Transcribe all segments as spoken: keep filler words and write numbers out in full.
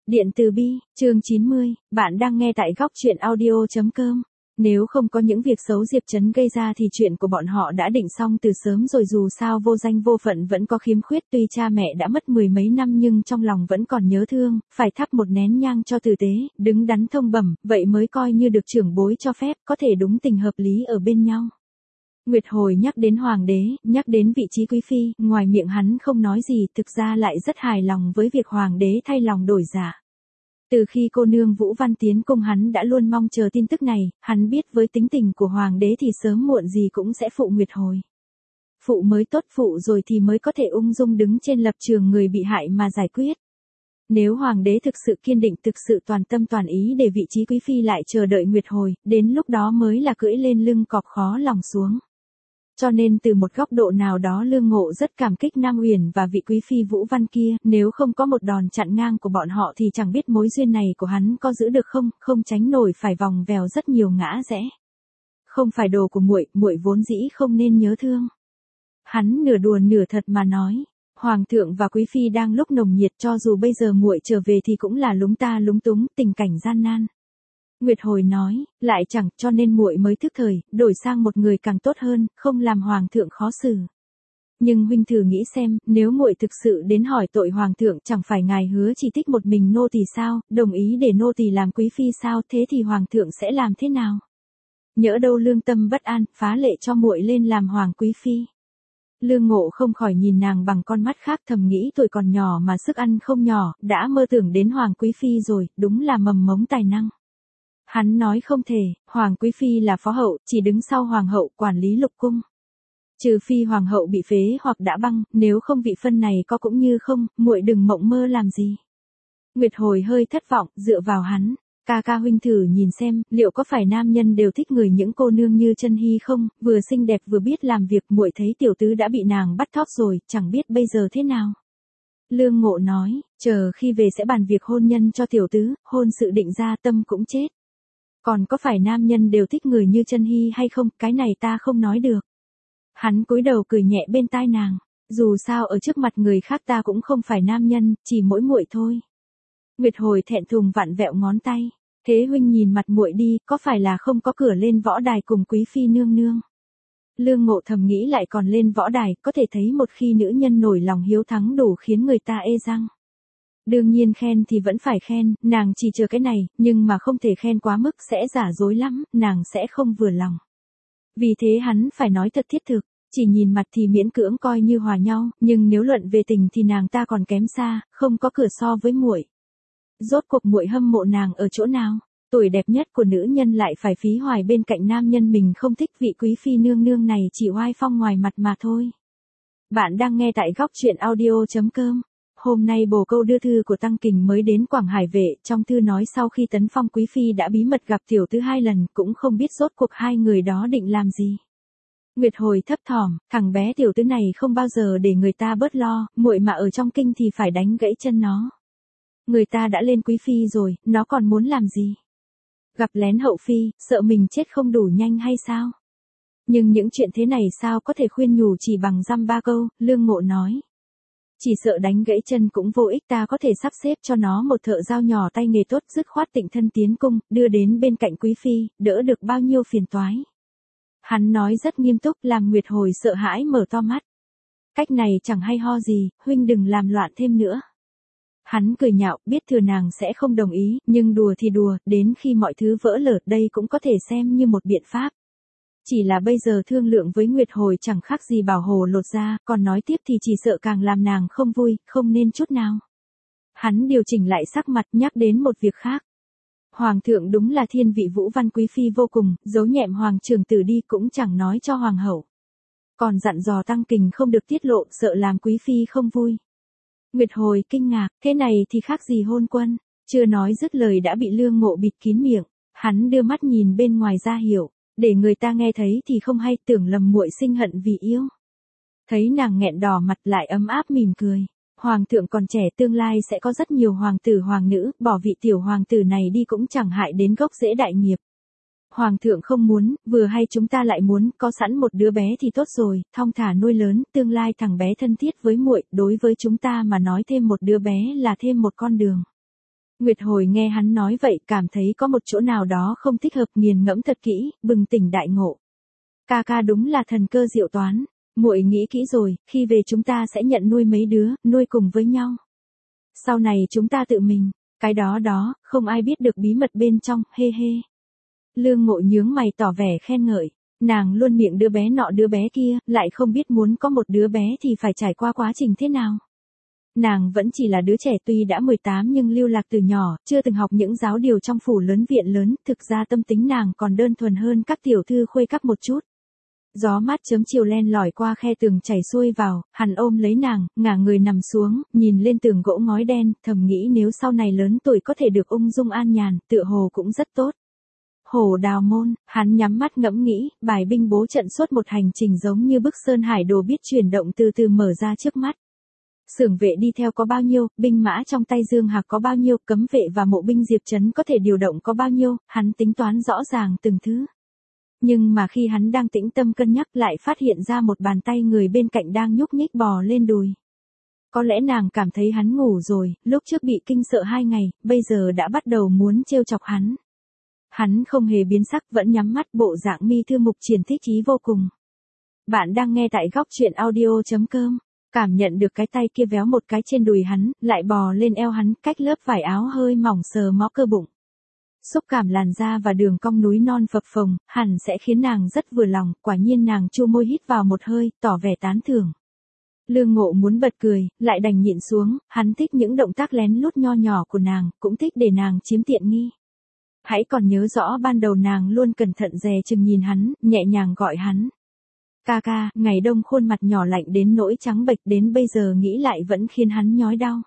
Điện từ bi, chương chín mươi, bạn đang nghe tại góc truyện audio chấm com. Nếu không có những việc xấu Diệp Trấn gây ra thì chuyện của bọn họ đã định xong từ sớm rồi, dù sao vô danh vô phận vẫn có khiếm khuyết, tuy cha mẹ đã mất mười mấy năm nhưng trong lòng vẫn còn nhớ thương, phải thắp một nén nhang cho tử tế, đứng đắn thông bẩm, vậy mới coi như được trưởng bối cho phép, có thể đúng tình hợp lý ở bên nhau. Nguyệt Hồi nhắc đến hoàng đế, nhắc đến vị trí quý phi, ngoài miệng hắn không nói gì, thực ra lại rất hài lòng với việc hoàng đế thay lòng đổi dạ. Từ khi cô nương Vũ Văn tiến cung hắn đã luôn mong chờ tin tức này, hắn biết với tính tình của hoàng đế thì sớm muộn gì cũng sẽ phụ Nguyệt Hồi. Phụ mới tốt, phụ rồi thì mới có thể ung dung đứng trên lập trường người bị hại mà giải quyết. Nếu hoàng đế thực sự kiên định, thực sự toàn tâm toàn ý để vị trí quý phi lại chờ đợi Nguyệt Hồi, đến lúc đó mới là cưỡi lên lưng cọp khó lòng xuống. Cho nên từ một góc độ nào đó Lương Ngộ rất cảm kích Nam Uyển và vị quý phi Vũ Văn kia, nếu không có một đòn chặn ngang của bọn họ thì chẳng biết mối duyên này của hắn có giữ được không, không tránh nổi phải vòng vèo rất nhiều ngã rẽ. Không phải đồ của muội, muội vốn dĩ không nên nhớ thương. Hắn nửa đùa nửa thật mà nói, hoàng thượng và quý phi đang lúc nồng nhiệt, cho dù bây giờ muội trở về thì cũng là lúng ta lúng túng, tình cảnh gian nan. Nguyệt Hồi nói, lại chẳng, cho nên muội mới thức thời, đổi sang một người càng tốt hơn, không làm hoàng thượng khó xử. Nhưng huynh thử nghĩ xem, nếu muội thực sự đến hỏi tội hoàng thượng, chẳng phải ngài hứa chỉ thích một mình nô tỳ sao, đồng ý để nô tỳ làm quý phi sao, thế thì hoàng thượng sẽ làm thế nào? Nhỡ đâu lương tâm bất an, phá lệ cho muội lên làm hoàng quý phi. Lương Ngộ không khỏi nhìn nàng bằng con mắt khác, thầm nghĩ tuổi còn nhỏ mà sức ăn không nhỏ, đã mơ tưởng đến hoàng quý phi rồi, đúng là mầm mống tài năng. Hắn nói không thể, hoàng quý phi là phó hậu, chỉ đứng sau hoàng hậu, quản lý lục cung. Trừ phi hoàng hậu bị phế hoặc đã băng, nếu không vị phân này có cũng như không, muội đừng mộng mơ làm gì. Nguyệt Hồi hơi thất vọng, dựa vào hắn, ca ca huynh thử nhìn xem, liệu có phải nam nhân đều thích người những cô nương như Chân Hy không, vừa xinh đẹp vừa biết làm việc, muội thấy tiểu tứ đã bị nàng bắt thóp rồi, chẳng biết bây giờ thế nào. Lương Ngộ nói, chờ khi về sẽ bàn việc hôn nhân cho tiểu tứ, hôn sự định ra tâm cũng chết. Còn có phải nam nhân đều thích người như Chân Hy hay không, cái này ta không nói được. Hắn cúi đầu cười nhẹ bên tai nàng, dù sao ở trước mặt người khác ta cũng không phải nam nhân, chỉ mỗi muội thôi. Nguyệt Hồi thẹn thùng vặn vẹo ngón tay, thế huynh nhìn mặt muội đi, có phải là không có cửa lên võ đài cùng quý phi nương nương? Lương Ngộ thầm nghĩ lại còn lên võ đài, có thể thấy một khi nữ nhân nổi lòng hiếu thắng đủ khiến người ta ê răng. Đương nhiên khen thì vẫn phải khen, nàng chỉ chờ cái này, nhưng mà không thể khen quá mức sẽ giả dối lắm, nàng sẽ không vừa lòng. Vì thế hắn phải nói thật thiết thực, chỉ nhìn mặt thì miễn cưỡng coi như hòa nhau, nhưng nếu luận về tình thì nàng ta còn kém xa, không có cửa so với muội. Rốt cuộc muội hâm mộ nàng ở chỗ nào? Tuổi đẹp nhất của nữ nhân lại phải phí hoài bên cạnh nam nhân mình không thích, vị quý phi nương nương này chỉ oai phong ngoài mặt mà thôi. Bạn đang nghe tại góc truyện audio chấm com. Hôm nay bồ câu đưa thư của Tăng Kình mới đến Quảng Hải Vệ, trong thư nói sau khi tấn phong quý phi đã bí mật gặp tiểu tứ hai lần, cũng không biết rốt cuộc hai người đó định làm gì. Nguyệt Hồi thấp thỏm, thằng bé tiểu tứ này không bao giờ để người ta bớt lo, muội mà ở trong kinh thì phải đánh gãy chân nó. Người ta đã lên quý phi rồi, nó còn muốn làm gì? Gặp lén hậu phi, sợ mình chết không đủ nhanh hay sao? Nhưng những chuyện thế này sao có thể khuyên nhủ chỉ bằng dăm ba câu, Lương Ngộ nói. Chỉ sợ đánh gãy chân cũng vô ích, ta có thể sắp xếp cho nó một thợ dao nhỏ tay nghề tốt, dứt khoát tịnh thân tiến cung, đưa đến bên cạnh quý phi, đỡ được bao nhiêu phiền toái. Hắn nói rất nghiêm túc, làm Nguyệt Hồi sợ hãi mở to mắt. Cách này chẳng hay ho gì, huynh đừng làm loạn thêm nữa. Hắn cười nhạo, biết thừa nàng sẽ không đồng ý, nhưng đùa thì đùa, đến khi mọi thứ vỡ lở đây cũng có thể xem như một biện pháp. Chỉ là bây giờ thương lượng với Nguyệt Hồi chẳng khác gì bảo hồ lột ra, còn nói tiếp thì chỉ sợ càng làm nàng không vui, không nên chút nào. Hắn điều chỉnh lại sắc mặt, nhắc đến một việc khác. Hoàng thượng đúng là thiên vị Vũ Văn quý phi vô cùng, giấu nhẹm hoàng trưởng tử đi cũng chẳng nói cho hoàng hậu. Còn dặn dò Tăng Kình không được tiết lộ, sợ làm quý phi không vui. Nguyệt Hồi kinh ngạc, thế này thì khác gì hôn quân, chưa nói dứt lời đã bị Lương Ngộ bịt kín miệng, hắn đưa mắt nhìn bên ngoài ra hiểu. Để người ta nghe thấy thì không hay, tưởng lầm muội sinh hận vì yêu. Thấy nàng nghẹn đỏ mặt lại ấm áp mỉm cười. Hoàng thượng còn trẻ, tương lai sẽ có rất nhiều hoàng tử hoàng nữ, bỏ vị tiểu hoàng tử này đi cũng chẳng hại đến gốc rễ đại nghiệp. Hoàng thượng không muốn, vừa hay chúng ta lại muốn, có sẵn một đứa bé thì tốt rồi, thong thả nuôi lớn, tương lai thằng bé thân thiết với muội, đối với chúng ta mà nói thêm một đứa bé là thêm một con đường. Nguyệt Hồi nghe hắn nói vậy cảm thấy có một chỗ nào đó không thích hợp, nghiền ngẫm thật kỹ, bừng tỉnh đại ngộ. Ca ca đúng là thần cơ diệu toán, muội nghĩ kỹ rồi, khi về chúng ta sẽ nhận nuôi mấy đứa, nuôi cùng với nhau. Sau này chúng ta tự mình, cái đó đó, không ai biết được bí mật bên trong, hê hê. Lương Ngộ nhướng mày tỏ vẻ khen ngợi, nàng luôn miệng đứa bé nọ đứa bé kia, lại không biết muốn có một đứa bé thì phải trải qua quá trình thế nào. Nàng vẫn chỉ là đứa trẻ tuy đã mười tám nhưng lưu lạc từ nhỏ, chưa từng học những giáo điều trong phủ lớn viện lớn, thực ra tâm tính nàng còn đơn thuần hơn các tiểu thư khuê các một chút. Gió mát chớm chiều len lỏi qua khe tường chảy xuôi vào, hắn ôm lấy nàng, ngả người nằm xuống, nhìn lên tường gỗ ngói đen, thầm nghĩ nếu sau này lớn tuổi có thể được ung dung an nhàn, tựa hồ cũng rất tốt. Hổ Đào Môn, hắn nhắm mắt ngẫm nghĩ, bài binh bố trận suốt một hành trình giống như bức sơn hải đồ biết chuyển động từ từ mở ra trước mắt. Xưởng vệ đi theo có bao nhiêu, binh mã trong tay Dương Hạc có bao nhiêu, cấm vệ và mộ binh Diệp Trấn có thể điều động có bao nhiêu, hắn tính toán rõ ràng từng thứ. Nhưng mà khi hắn đang tĩnh tâm cân nhắc lại phát hiện ra một bàn tay người bên cạnh đang nhúc nhích bò lên đùi. Có lẽ nàng cảm thấy hắn ngủ rồi, lúc trước bị kinh sợ hai ngày, bây giờ đã bắt đầu muốn trêu chọc hắn. Hắn không hề biến sắc, vẫn nhắm mắt, bộ dạng mi thư mục triển thích chí vô cùng. Bạn đang nghe tại góc truyện audio chấm com. Cảm nhận được cái tay kia véo một cái trên đùi hắn, lại bò lên eo hắn, cách lớp vải áo hơi mỏng sờ mó cơ bụng. Xúc cảm làn da và đường cong núi non phập phồng, hẳn sẽ khiến nàng rất vừa lòng, quả nhiên nàng chu môi hít vào một hơi, tỏ vẻ tán thưởng. Lương Ngộ muốn bật cười, lại đành nhịn xuống, hắn thích những động tác lén lút nho nhỏ của nàng, cũng thích để nàng chiếm tiện nghi. Hãy còn nhớ rõ ban đầu nàng luôn cẩn thận dè chừng nhìn hắn, nhẹ nhàng gọi hắn. Ca ca, ngày đông khuôn mặt nhỏ lạnh đến nỗi trắng bệch, đến bây giờ nghĩ lại vẫn khiến hắn nhói đau.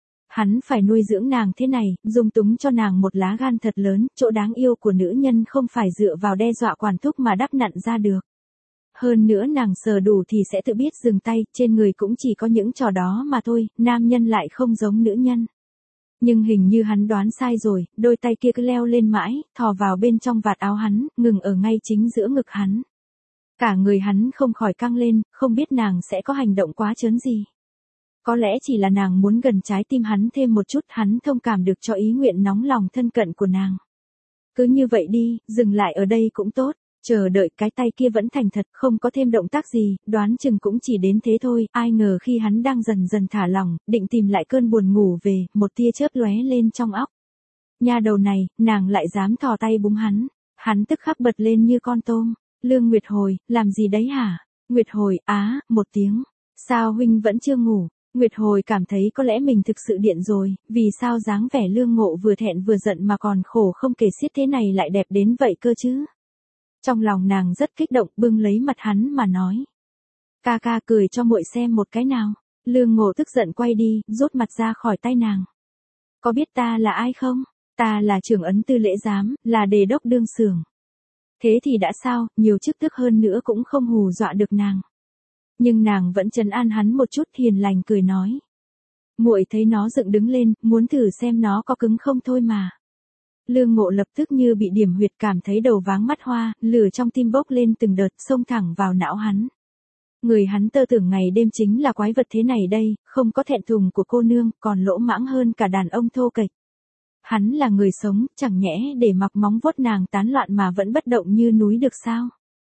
Hắn phải nuôi dưỡng nàng thế này, dung túng cho nàng một lá gan thật lớn, chỗ đáng yêu của nữ nhân không phải dựa vào đe dọa quản thúc mà đắp nặn ra được. Hơn nữa nàng sờ đủ thì sẽ tự biết dừng tay, trên người cũng chỉ có những trò đó mà thôi, nam nhân lại không giống nữ nhân. Nhưng hình như hắn đoán sai rồi, đôi tay kia cứ leo lên mãi, thò vào bên trong vạt áo hắn, ngừng ở ngay chính giữa ngực hắn. Cả người hắn không khỏi căng lên, không biết nàng sẽ có hành động quá trớn gì. Có lẽ chỉ là nàng muốn gần trái tim hắn thêm một chút, hắn thông cảm được cho ý nguyện nóng lòng thân cận của nàng. Cứ như vậy đi, dừng lại ở đây cũng tốt, chờ đợi cái tay kia vẫn thành thật, không có thêm động tác gì, đoán chừng cũng chỉ đến thế thôi, ai ngờ khi hắn đang dần dần thả lỏng, định tìm lại cơn buồn ngủ về, một tia chớp lóe lên trong óc. Nha đầu này, nàng lại dám thò tay búng hắn, hắn tức khắc bật lên như con tôm. Lương Nguyệt Hồi, làm gì đấy hả? Nguyệt Hồi, á, một tiếng. Sao huynh vẫn chưa ngủ? Nguyệt Hồi cảm thấy có lẽ mình thực sự điện rồi, vì sao dáng vẻ Lương Ngộ vừa thẹn vừa giận mà còn khổ không kể xiết thế này lại đẹp đến vậy cơ chứ? Trong lòng nàng rất kích động, bưng lấy mặt hắn mà nói. Ca ca cười cho muội xem một cái nào. Lương Ngộ tức giận quay đi, rút mặt ra khỏi tay nàng. Có biết ta là ai không? Ta là trưởng ấn tư lễ giám, là đề đốc đương xưởng. Thế thì đã sao, nhiều chức tước hơn nữa cũng không hù dọa được nàng. Nhưng nàng vẫn trấn an hắn một chút, hiền lành cười nói. Muội thấy nó dựng đứng lên, muốn thử xem nó có cứng không thôi mà. Lương Ngộ lập tức như bị điểm huyệt, cảm thấy đầu váng mắt hoa, lửa trong tim bốc lên từng đợt, xông thẳng vào não hắn. Người hắn tơ tưởng ngày đêm chính là quái vật thế này đây, không có thẹn thùng của cô nương, còn lỗ mãng hơn cả đàn ông thô kệch. Hắn là người sống, chẳng nhẽ để mặc móng vuốt nàng tán loạn mà vẫn bất động như núi được sao?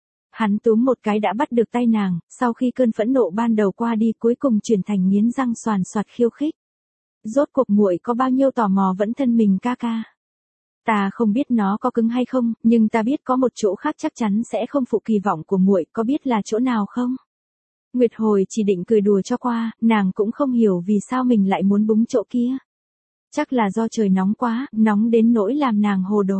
Hắn túm một cái đã bắt được tay nàng, sau khi cơn phẫn nộ ban đầu qua đi cuối cùng chuyển thành nghiến răng xoàn xoạt khiêu khích. Rốt cuộc muội có bao nhiêu tò mò vẫn thân mình ca ca? Ta không biết nó có cứng hay không, nhưng ta biết có một chỗ khác chắc chắn sẽ không phụ kỳ vọng của muội, có biết là chỗ nào không? Nguyệt Hồi chỉ định cười đùa cho qua, nàng cũng không hiểu vì sao mình lại muốn búng chỗ kia. Chắc là do trời nóng quá, nóng đến nỗi làm nàng hồ đồ.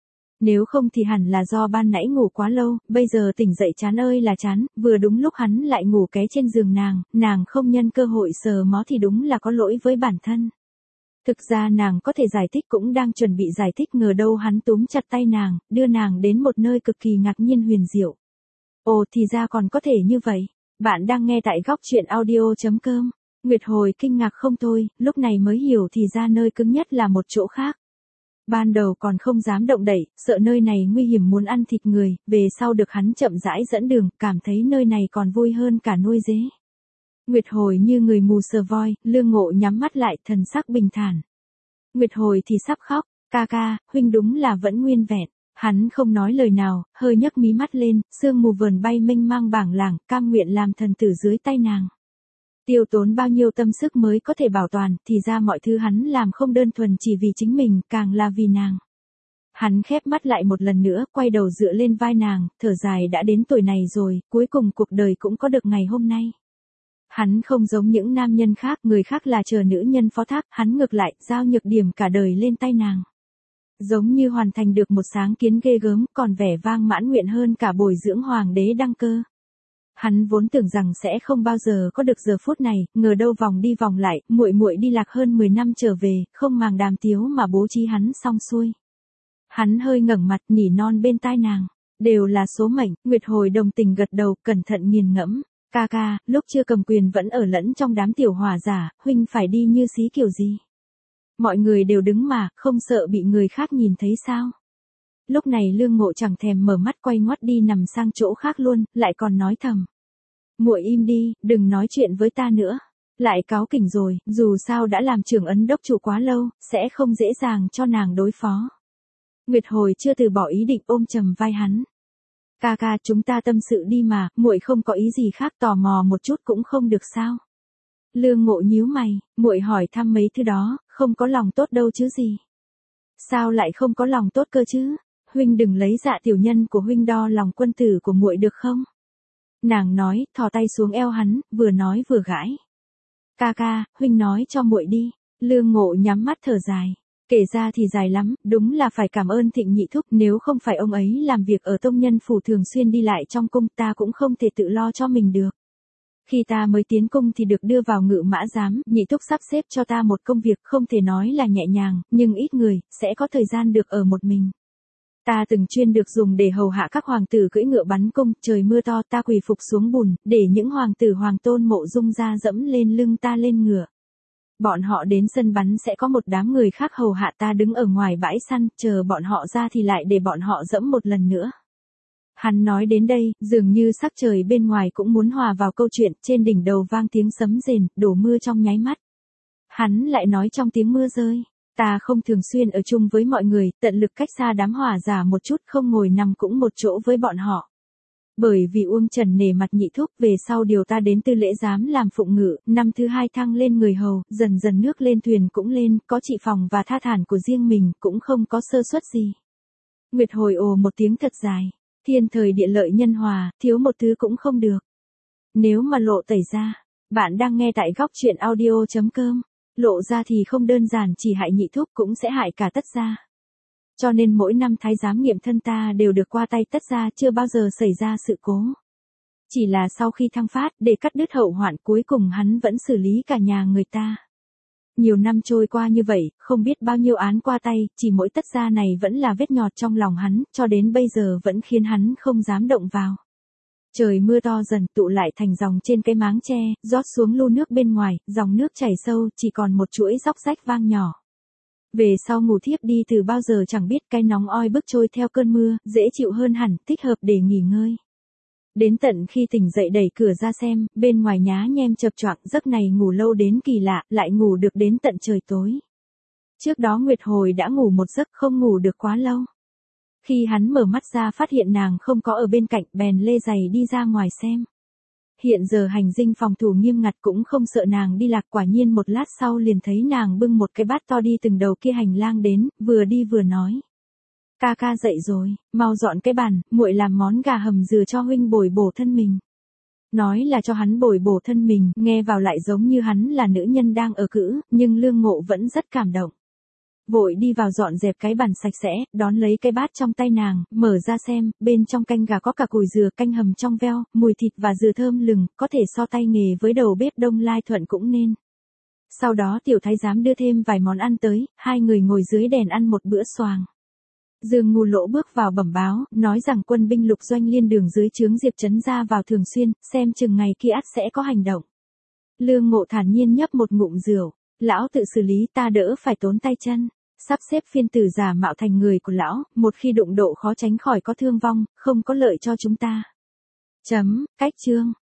Nếu không thì hẳn là do ban nãy ngủ quá lâu, bây giờ tỉnh dậy chán ơi là chán, vừa đúng lúc hắn lại ngủ ké trên giường nàng, nàng không nhân cơ hội sờ mó thì đúng là có lỗi với bản thân. Thực ra nàng có thể giải thích, cũng đang chuẩn bị giải thích, ngờ đâu hắn túm chặt tay nàng, đưa nàng đến một nơi cực kỳ ngạc nhiên huyền diệu. Ồ, thì ra còn có thể như vậy. Bạn đang nghe tại góc truyện audio chấm com. Nguyệt Hồi kinh ngạc không thôi, lúc này mới hiểu thì ra nơi cứng nhất là một chỗ khác. Ban đầu còn không dám động đậy, sợ nơi này nguy hiểm muốn ăn thịt người, về sau được hắn chậm rãi dẫn đường, cảm thấy nơi này còn vui hơn cả nuôi dế. Nguyệt Hồi như người mù sờ voi, Lương Ngộ nhắm mắt lại, thần sắc bình thản. Nguyệt hồi thì sắp khóc, ca ca, huynh đúng là vẫn nguyên vẹn. Hắn không nói lời nào, hơi nhấc mí mắt lên, sương mù vờn bay mênh mang bảng lảng, cam nguyện làm thần tử dưới tay nàng. Tiêu tốn bao nhiêu tâm sức mới có thể bảo toàn, thì ra mọi thứ hắn làm không đơn thuần chỉ vì chính mình, càng là vì nàng. Hắn khép mắt lại một lần nữa, quay đầu dựa lên vai nàng, thở dài đã đến tuổi này rồi, cuối cùng cuộc đời cũng có được ngày hôm nay. Hắn không giống những nam nhân khác, người khác là chờ nữ nhân phó thác, hắn ngược lại, giao nhược điểm cả đời lên tay nàng. Giống như hoàn thành được một sáng kiến ghê gớm, còn vẻ vang mãn nguyện hơn cả bồi dưỡng hoàng đế đăng cơ. Hắn vốn tưởng rằng sẽ không bao giờ có được giờ phút này, ngờ đâu vòng đi vòng lại, muội muội đi lạc hơn mười năm trở về, không màng đàm tiếu mà bố trí hắn xong xuôi. Hắn hơi ngẩng mặt nỉ non bên tai nàng, đều là số mệnh. Nguyệt hồi đồng tình gật đầu, cẩn thận nghiền ngẫm. Ca ca, lúc chưa cầm quyền vẫn ở lẫn trong đám tiểu hòa giả, huynh phải đi như xí kiểu gì? Mọi người đều đứng mà, không sợ bị người khác nhìn thấy sao? Lúc này Lương Ngộ chẳng thèm mở mắt, quay ngoắt đi nằm sang chỗ khác luôn, lại còn nói thầm. Muội im đi, đừng nói chuyện với ta nữa. Lại cáu kỉnh rồi, dù sao đã làm trưởng ấn đốc chủ quá lâu, sẽ không dễ dàng cho nàng đối phó. Nguyệt hồi chưa từ bỏ ý định, ôm chầm vai hắn. Ca ca, chúng ta tâm sự đi mà, muội không có ý gì khác, tò mò một chút cũng không được sao? Lương Ngộ nhíu mày, muội hỏi thăm mấy thứ đó, không có lòng tốt đâu chứ gì? Sao lại không có lòng tốt cơ chứ? Huynh đừng lấy dạ tiểu nhân của huynh đo lòng quân tử của muội được không? Nàng nói, thò tay xuống eo hắn, vừa nói vừa gãi. Ca ca, huynh nói cho muội đi. Lương Ngộ nhắm mắt thở dài. Kể ra thì dài lắm, đúng là phải cảm ơn Thịnh nhị thúc, nếu không phải ông ấy làm việc ở tông nhân phủ thường xuyên đi lại trong cung, ta cũng không thể tự lo cho mình được. Khi ta mới tiến cung thì được đưa vào ngự mã giám, nhị thúc sắp xếp cho ta một công việc không thể nói là nhẹ nhàng, nhưng ít người, sẽ có thời gian được ở một mình. Ta từng chuyên được dùng để hầu hạ các hoàng tử cưỡi ngựa bắn cung, trời mưa to ta quỳ phục xuống bùn, để những hoàng tử hoàng tôn mộ dung ra dẫm lên lưng ta lên ngựa. Bọn họ đến sân bắn sẽ có một đám người khác hầu hạ ta đứng ở ngoài bãi săn, chờ bọn họ ra thì lại để bọn họ dẫm một lần nữa. Hắn nói đến đây, dường như sắc trời bên ngoài cũng muốn hòa vào câu chuyện, trên đỉnh đầu vang tiếng sấm rền, đổ mưa trong nháy mắt. Hắn lại nói trong tiếng mưa rơi, ta không thường xuyên ở chung với mọi người, tận lực cách xa đám hỏa giả một chút, không ngồi nằm cũng một chỗ với bọn họ. Bởi vì Uông Trần nể mặt nhị thúc, về sau điều ta đến tư lễ giám làm phụng ngự, năm thứ hai thăng lên người hầu, dần dần nước lên thuyền cũng lên, có trị phòng và tha thản của riêng mình, cũng không có sơ suất gì. Nguyệt hồi ồ một tiếng thật dài, thiên thời địa lợi nhân hòa, thiếu một thứ cũng không được. Nếu mà lộ tẩy ra, bạn đang nghe tại góc truyện audio chấm com, lộ ra thì không đơn giản chỉ hại nhị thúc cũng sẽ hại cả Tất gia. Cho nên mỗi năm thái giám nghiệm thân ta đều được qua tay Tất gia, chưa bao giờ xảy ra sự cố. Chỉ là sau khi thăng phát, để cắt đứt hậu hoạn, cuối cùng hắn vẫn xử lý cả nhà người ta. Nhiều năm trôi qua như vậy, không biết bao nhiêu án qua tay, chỉ mỗi Tất gia này vẫn là vết nhọt trong lòng hắn, cho đến bây giờ vẫn khiến hắn không dám động vào. Trời mưa to dần tụ lại thành dòng trên cái máng tre, rót xuống lu nước bên ngoài, dòng nước chảy sâu, chỉ còn một chuỗi róc rách vang nhỏ. Về sau ngủ thiếp đi từ bao giờ chẳng biết, cái nóng oi bức trôi theo cơn mưa, dễ chịu hơn hẳn, thích hợp để nghỉ ngơi. Đến tận khi tỉnh dậy đẩy cửa ra xem, bên ngoài nhá nhem chập choạng, giấc này ngủ lâu đến kỳ lạ, lại ngủ được đến tận trời tối. Trước đó Nguyệt hồi đã ngủ một giấc, không ngủ được quá lâu. Khi hắn mở mắt ra phát hiện nàng không có ở bên cạnh, bèn lê giày đi ra ngoài xem. Hiện giờ hành dinh phòng thủ nghiêm ngặt, cũng không sợ nàng đi lạc, quả nhiên một lát sau liền thấy nàng bưng một cái bát to đi từng đầu kia hành lang đến, vừa đi vừa nói. Ca ca dậy rồi, mau dọn cái bàn, muội làm món gà hầm dừa cho huynh bồi bổ thân mình. Nói là cho hắn bồi bổ thân mình, nghe vào lại giống như hắn là nữ nhân đang ở cữ, nhưng Lương Ngộ vẫn rất cảm động. Vội đi vào dọn dẹp cái bàn sạch sẽ, đón lấy cái bát trong tay nàng, mở ra xem, bên trong canh gà có cả cùi dừa, canh hầm trong veo, mùi thịt và dừa thơm lừng, có thể so tay nghề với đầu bếp Đông Lai Thuận cũng nên. Sau đó tiểu thái giám đưa thêm vài món ăn tới, hai người ngồi dưới đèn ăn một bữa xoàng. Dương Ngu Lỗ bước vào bẩm báo, nói rằng quân binh lục doanh liên đường dưới trướng Diệp Trấn ra vào thường xuyên, xem chừng ngày kia ắt sẽ có hành động. Lương Ngộ thản nhiên nhấp một ngụm rượu, lão tự xử lý, ta đỡ phải tốn tay chân. Sắp xếp phiên tử giả mạo thành người của lão, một khi đụng độ khó tránh khỏi có thương vong, không có lợi cho chúng ta. Chấm, cách chương.